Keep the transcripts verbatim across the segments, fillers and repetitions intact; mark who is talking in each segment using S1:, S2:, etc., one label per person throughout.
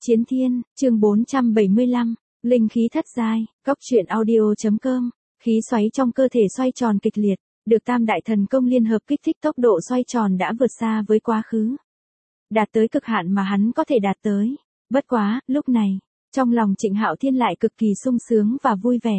S1: Chiến Thiên, chương bốn trăm bảy mươi lăm, linh khí thất giai, cốc truyện audio.com, khí xoáy trong cơ thể xoay tròn kịch liệt, được tam đại thần công liên hợp kích thích tốc độ xoay tròn đã vượt xa với quá khứ. Đạt tới cực hạn mà hắn có thể đạt tới. Bất quá, lúc này, trong lòng Trịnh Hạo Thiên lại cực kỳ sung sướng và vui vẻ.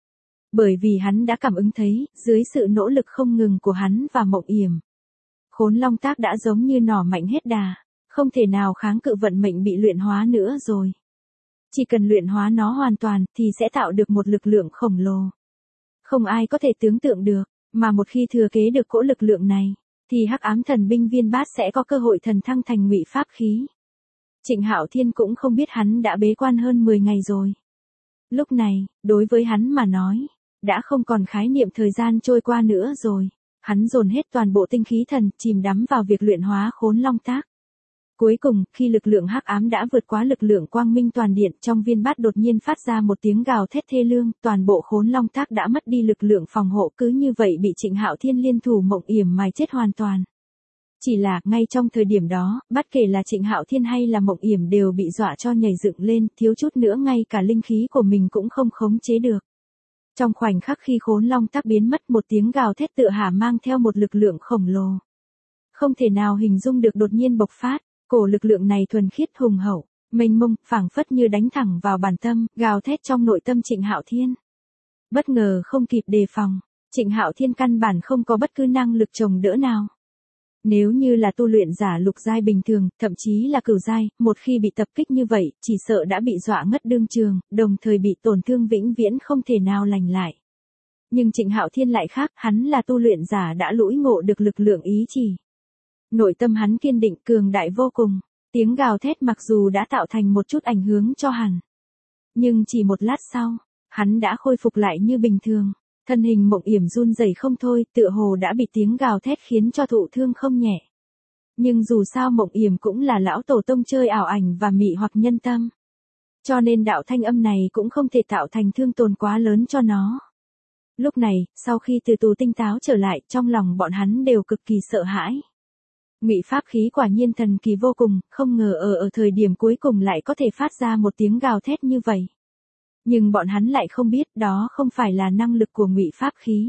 S1: Bởi vì hắn đã cảm ứng thấy, dưới sự nỗ lực không ngừng của hắn và Mộng Yểm, Khốn Long Tác đã giống như nỏ mạnh hết đà, không thể nào kháng cự vận mệnh bị luyện hóa nữa rồi. Chỉ cần luyện hóa nó hoàn toàn thì sẽ tạo được một lực lượng khổng lồ. Không ai có thể tưởng tượng được, mà một khi thừa kế được cỗ lực lượng này, thì Hắc Ám Thần Binh Viên Bát sẽ có cơ hội thần thăng thành ngụy pháp khí. Trịnh Hạo Thiên cũng không biết hắn đã bế quan hơn mười ngày rồi. Lúc này, đối với hắn mà nói, đã không còn khái niệm thời gian trôi qua nữa rồi. Hắn dồn hết toàn bộ tinh khí thần, chìm đắm vào việc luyện hóa Khốn Long Tác. Cuối cùng, khi lực lượng hắc ám đã vượt quá lực lượng quang minh toàn điện, trong viên bát đột nhiên phát ra một tiếng gào thét thê lương, toàn bộ Khốn Long Tác đã mất đi lực lượng phòng hộ, cứ như vậy bị Trịnh Hạo Thiên liên thủ Mộng Yểm mài chết hoàn toàn. Chỉ là, ngay trong thời điểm đó, bất kể là Trịnh Hạo Thiên hay là Mộng Yểm đều bị dọa cho nhảy dựng lên, thiếu chút nữa ngay cả linh khí của mình cũng không khống chế được. Trong khoảnh khắc khi Khốn Long Tác biến mất, một tiếng gào thét tựa hà mang theo một lực lượng khổng lồ. Không thể nào hình dung được đột nhiên bộc phát, cổ lực lượng này thuần khiết hùng hậu, mênh mông, phảng phất như đánh thẳng vào bản tâm, gào thét trong nội tâm Trịnh Hạo Thiên. Bất ngờ không kịp đề phòng, Trịnh Hạo Thiên căn bản không có bất cứ năng lực chống đỡ nào. Nếu như là tu luyện giả lục giai bình thường, thậm chí là cửu giai, một khi bị tập kích như vậy, chỉ sợ đã bị dọa ngất đương trường, đồng thời bị tổn thương vĩnh viễn không thể nào lành lại. Nhưng Trịnh Hạo Thiên lại khác, hắn là tu luyện giả đã lũi ngộ được lực lượng ý chỉ. Nội tâm hắn kiên định cường đại vô cùng, tiếng gào thét mặc dù đã tạo thành một chút ảnh hưởng cho hắn. Nhưng chỉ một lát sau, hắn đã khôi phục lại như bình thường. Thân hình Mộng Yểm run rẩy không thôi, tựa hồ đã bị tiếng gào thét khiến cho thụ thương không nhẹ. Nhưng dù sao Mộng Yểm cũng là lão tổ tông chơi ảo ảnh và mị hoặc nhân tâm. Cho nên đạo thanh âm này cũng không thể tạo thành thương tổn quá lớn cho nó. Lúc này, sau khi từ tù tinh táo trở lại, trong lòng bọn hắn đều cực kỳ sợ hãi. Ngụy pháp khí quả nhiên thần kỳ vô cùng, không ngờ ở ở thời điểm cuối cùng lại có thể phát ra một tiếng gào thét như vậy. Nhưng bọn hắn lại không biết đó không phải là năng lực của ngụy pháp khí,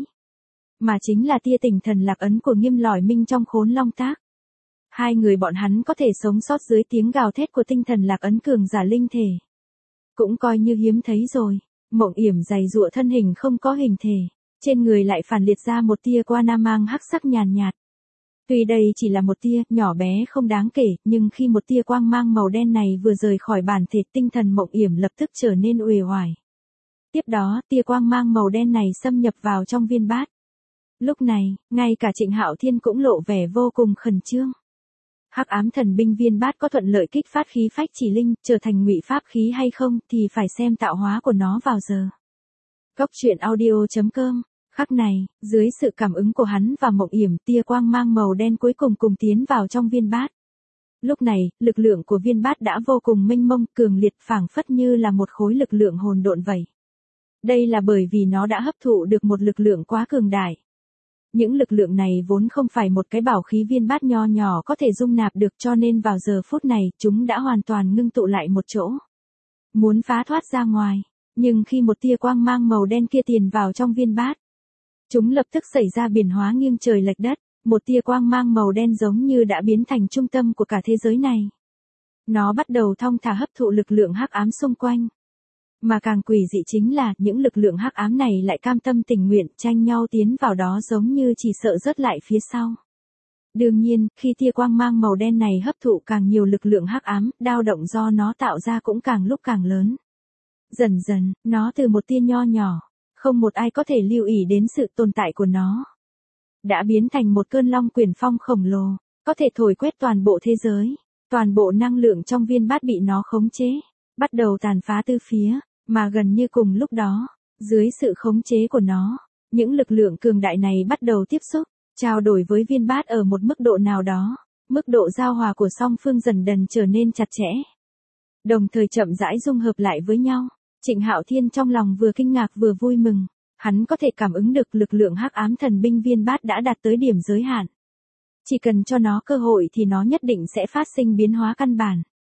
S1: mà chính là tia tình thần lạc ấn của Nghiêm Lỏi Minh trong Khốn Long Tác. Hai người bọn hắn có thể sống sót dưới tiếng gào thét của tinh thần lạc ấn cường giả linh thể, cũng coi như hiếm thấy rồi. Mộng Yểm dày dụa thân hình không có hình thể, trên người lại phản liệt ra một tia qua nam mang hắc sắc nhàn nhạt. Tuy đây chỉ là một tia, nhỏ bé không đáng kể, nhưng khi một tia quang mang màu đen này vừa rời khỏi bản thể, tinh thần Mộng Yểm lập tức trở nên uể oải. Tiếp đó, tia quang mang màu đen này xâm nhập vào trong viên bát. Lúc này, ngay cả Trịnh Hạo Thiên cũng lộ vẻ vô cùng khẩn trương. Hắc Ám Thần Binh Viên Bát có thuận lợi kích phát khí phách chỉ linh, trở thành ngụy pháp khí hay không thì phải xem tạo hóa của nó vào giờ. Cốc truyện audio.com. Khắc này, dưới sự cảm ứng của hắn và Mộng Yểm, tia quang mang màu đen cuối cùng cùng tiến vào trong viên bát. Lúc này, lực lượng của viên bát đã vô cùng mênh mông, cường liệt, phảng phất như là một khối lực lượng hồn độn vậy. Đây là bởi vì nó đã hấp thụ được một lực lượng quá cường đại. Những lực lượng này vốn không phải một cái bảo khí viên bát nho nhỏ có thể dung nạp được, cho nên vào giờ phút này, chúng đã hoàn toàn ngưng tụ lại một chỗ. Muốn phá thoát ra ngoài, nhưng khi một tia quang mang màu đen kia tiền vào trong viên bát, chúng lập tức xảy ra biến hóa nghiêng trời lệch đất, một tia quang mang màu đen giống như đã biến thành trung tâm của cả thế giới này. Nó bắt đầu thong thả hấp thụ lực lượng hắc ám xung quanh. Mà càng quỷ dị chính là, những lực lượng hắc ám này lại cam tâm tình nguyện tranh nhau tiến vào đó giống như chỉ sợ rớt lại phía sau. Đương nhiên, khi tia quang mang màu đen này hấp thụ càng nhiều lực lượng hắc ám, dao động do nó tạo ra cũng càng lúc càng lớn. Dần dần, nó từ một tia nho nhỏ, không một ai có thể lưu ý đến sự tồn tại của nó, đã biến thành một cơn long quyển phong khổng lồ, có thể thổi quét toàn bộ thế giới. Toàn bộ năng lượng trong viên bát bị nó khống chế, bắt đầu tàn phá tứ phía, mà gần như cùng lúc đó, dưới sự khống chế của nó, những lực lượng cường đại này bắt đầu tiếp xúc, trao đổi với viên bát ở một mức độ nào đó, mức độ giao hòa của song phương dần dần trở nên chặt chẽ, đồng thời chậm rãi dung hợp lại với nhau. Trịnh Hạo Thiên trong lòng vừa kinh ngạc vừa vui mừng, hắn có thể cảm ứng được lực lượng hắc ám thần binh viên bát đã đạt tới điểm giới hạn. Chỉ cần cho nó cơ hội thì nó nhất định sẽ phát sinh biến hóa căn bản.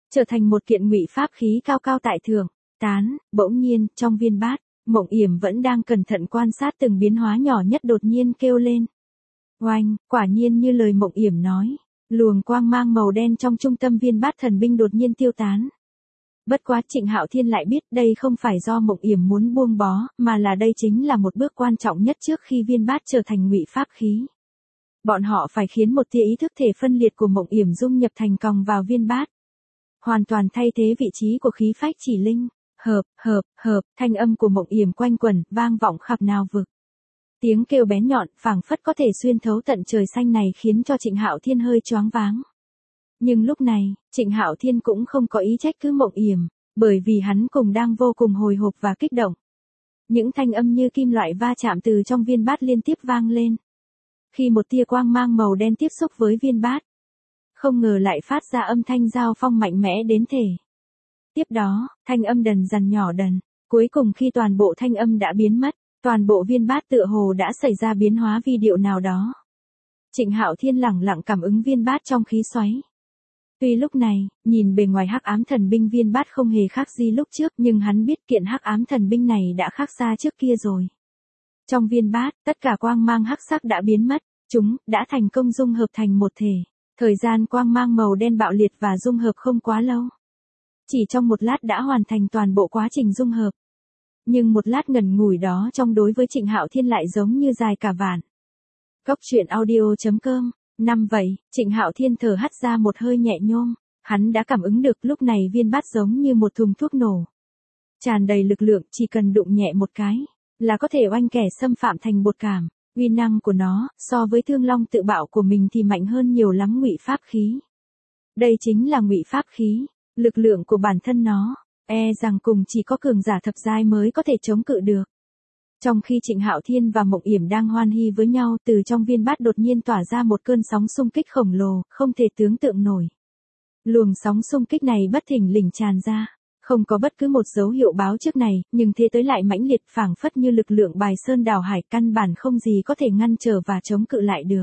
S1: trở thành một kiện ngụy pháp khí cao cao tại thượng. Tán, bỗng nhiên, trong viên bát, Mộng Yểm vẫn đang cẩn thận quan sát từng biến hóa nhỏ nhất đột nhiên kêu lên. Oanh, quả nhiên như lời Mộng Yểm nói, luồng quang mang màu đen trong trung tâm viên bát thần binh đột nhiên tiêu tán. Bất quá Trịnh Hạo Thiên lại biết đây không phải do Mộng Yểm muốn buông bó, mà là đây chính là một bước quan trọng nhất trước khi viên bát trở thành ngụy pháp khí. Bọn họ phải khiến một tia ý thức thể phân liệt của Mộng Yểm dung nhập thành còng vào viên bát. Hoàn toàn thay thế vị trí của khí phách chỉ linh. Hợp, hợp, hợp, thanh âm của Mộng Yểm quanh quẩn, vang vọng khắp nào vực. Tiếng kêu bén nhọn, phảng phất có thể xuyên thấu tận trời xanh này khiến cho Trịnh Hạo Thiên hơi choáng váng. Nhưng lúc này, Trịnh Hạo Thiên cũng không có ý trách cứ Mộng Yểm, bởi vì hắn cùng đang vô cùng hồi hộp và kích động. Những thanh âm như kim loại va chạm từ trong viên bát liên tiếp vang lên. Khi một tia quang mang màu đen tiếp xúc với viên bát, không ngờ lại phát ra âm thanh giao phong mạnh mẽ đến thể. Tiếp đó, thanh âm đần dần nhỏ dần, cuối cùng khi toàn bộ thanh âm đã biến mất, toàn bộ viên bát tựa hồ đã xảy ra biến hóa vi điệu nào đó. Trịnh Hạo Thiên lẳng lặng cảm ứng viên bát trong khí xoáy. Tuy lúc này, nhìn bề ngoài hắc ám thần binh viên bát không hề khác gì lúc trước, nhưng hắn biết kiện hắc ám thần binh này đã khác xa trước kia rồi. Trong viên bát, tất cả quang mang hắc sắc đã biến mất, chúng đã thành công dung hợp thành một thể. Thời gian quang mang màu đen bạo liệt và dung hợp không quá lâu. Chỉ trong một lát đã hoàn thành toàn bộ quá trình dung hợp. Nhưng một lát ngần ngủi đó trong đối với Trịnh Hạo Thiên lại giống như dài cả vạn. Cốc truyện audio chấm com. Năm vậy, Trịnh Hạo Thiên thở hắt ra một hơi nhẹ nhõm, hắn đã cảm ứng được lúc này viên bát giống như một thùng thuốc nổ. Tràn đầy lực lượng, chỉ cần đụng nhẹ một cái, là có thể oanh kẻ xâm phạm thành bột cảm. Uy năng của nó, so với Thương Long tự bạo của mình thì mạnh hơn nhiều lắm ngụy pháp khí. Đây chính là ngụy pháp khí, lực lượng của bản thân nó, e rằng cùng chỉ có cường giả thập giai mới có thể chống cự được. Trong khi Trịnh Hạo Thiên và Mộng Yểm đang hoan hi với nhau, từ trong viên bát đột nhiên tỏa ra một cơn sóng xung kích khổng lồ, không thể tưởng tượng nổi. Luồng sóng xung kích này bất thình lình tràn ra, không có bất cứ một dấu hiệu báo trước này, nhưng thế tới lại mãnh liệt phảng phất như lực lượng bài sơn đảo hải, căn bản không gì có thể ngăn trở và chống cự lại được.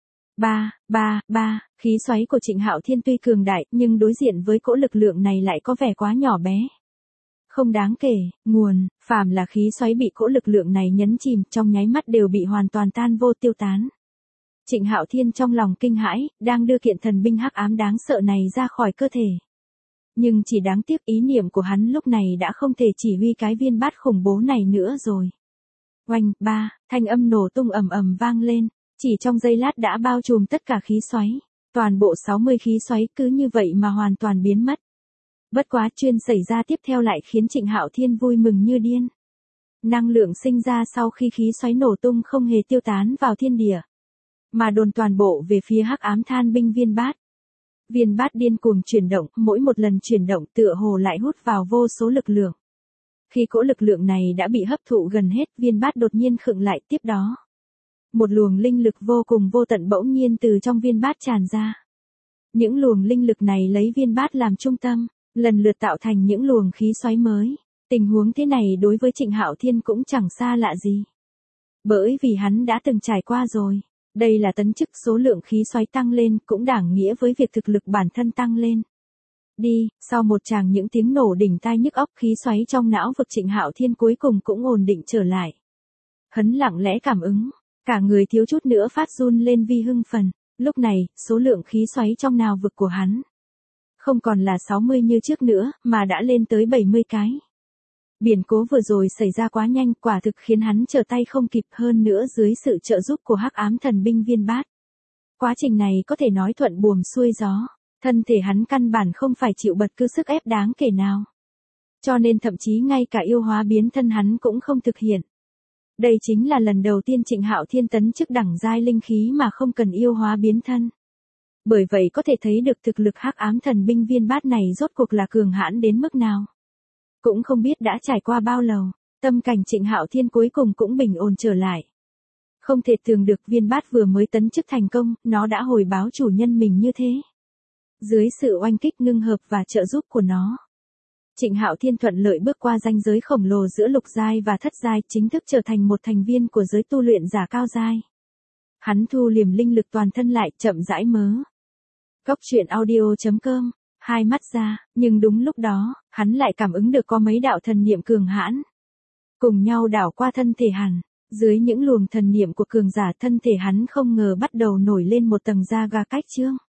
S1: Ba, ba, ba, khí xoáy của Trịnh Hạo Thiên tuy cường đại, nhưng đối diện với cỗ lực lượng này lại có vẻ quá nhỏ bé. Không đáng kể, nguồn, phàm là khí xoáy bị cỗ lực lượng này nhấn chìm, trong nháy mắt đều bị hoàn toàn tan vô tiêu tán. Trịnh Hạo Thiên trong lòng kinh hãi, đang đưa kiện thần binh hắc ám đáng sợ này ra khỏi cơ thể. Nhưng chỉ đáng tiếc ý niệm của hắn lúc này đã không thể chỉ huy cái viên bát khủng bố này nữa rồi. Oanh, ba, thanh âm nổ tung ầm ầm vang lên, chỉ trong giây lát đã bao trùm tất cả khí xoáy. Toàn bộ sáu mươi khí xoáy cứ như vậy mà hoàn toàn biến mất. Bất quá chuyện xảy ra tiếp theo lại khiến Trịnh Hạo Thiên vui mừng như điên. Năng lượng sinh ra sau khi khí xoáy nổ tung không hề tiêu tán vào thiên địa, mà đồn toàn bộ về phía hắc ám than binh viên bát. Viên bát điên cuồng chuyển động, mỗi một lần chuyển động tựa hồ lại hút vào vô số lực lượng. Khi cỗ lực lượng này đã bị hấp thụ gần hết, viên bát đột nhiên khựng lại, tiếp đó. Một luồng linh lực vô cùng vô tận bỗng nhiên từ trong viên bát tràn ra. Những luồng linh lực này lấy viên bát làm trung tâm, lần lượt tạo thành những luồng khí xoáy mới. Tình huống thế này đối với Trịnh Hạo Thiên cũng chẳng xa lạ gì. Bởi vì hắn đã từng trải qua rồi. Đây là tấn chức số lượng khí xoáy tăng lên, cũng đẳng nghĩa với việc thực lực bản thân tăng lên. Đi, sau một tràng những tiếng nổ đỉnh tai nhức óc, khí xoáy trong não vực Trịnh Hạo Thiên cuối cùng cũng ổn định trở lại. Hắn lặng lẽ cảm ứng, cả người thiếu chút nữa phát run lên vì hưng phấn. Lúc này, số lượng khí xoáy trong não vực của hắn không còn là sáu mươi như trước nữa, mà đã lên tới bảy mươi cái. Biến cố vừa rồi xảy ra quá nhanh, quả thực khiến hắn trở tay không kịp, hơn nữa dưới sự trợ giúp của hắc ám thần binh viên bát. Quá trình này có thể nói thuận buồm xuôi gió, thân thể hắn căn bản không phải chịu bất cứ sức ép đáng kể nào. Cho nên thậm chí ngay cả yêu hóa biến thân hắn cũng không thực hiện. Đây chính là lần đầu tiên Trịnh Hạo Thiên tấn chức đẳng giai linh khí mà không cần yêu hóa biến thân. Bởi vậy có thể thấy được thực lực hắc ám thần binh viên bát này rốt cuộc là cường hãn đến mức nào. Cũng không biết đã trải qua bao lâu, tâm cảnh Trịnh Hạo Thiên cuối cùng cũng bình ổn trở lại. Không thể tưởng được viên bát vừa mới tấn chức thành công, nó đã hồi báo chủ nhân mình như thế. Dưới sự oanh kích ngưng hợp và trợ giúp của nó, Trịnh Hạo Thiên thuận lợi bước qua ranh giới khổng lồ giữa lục giai và thất giai, chính thức trở thành một thành viên của giới tu luyện giả cao giai. Hắn thu liềm linh lực toàn thân lại, chậm rãi mớ. Cốc truyện audio chấm com hai mắt ra, nhưng đúng lúc đó, hắn lại cảm ứng được có mấy đạo thần niệm cường hãn. Cùng nhau đảo qua thân thể hắn, dưới những luồng thần niệm của cường giả thân thể hắn không ngờ bắt đầu nổi lên một tầng da gà cách trương.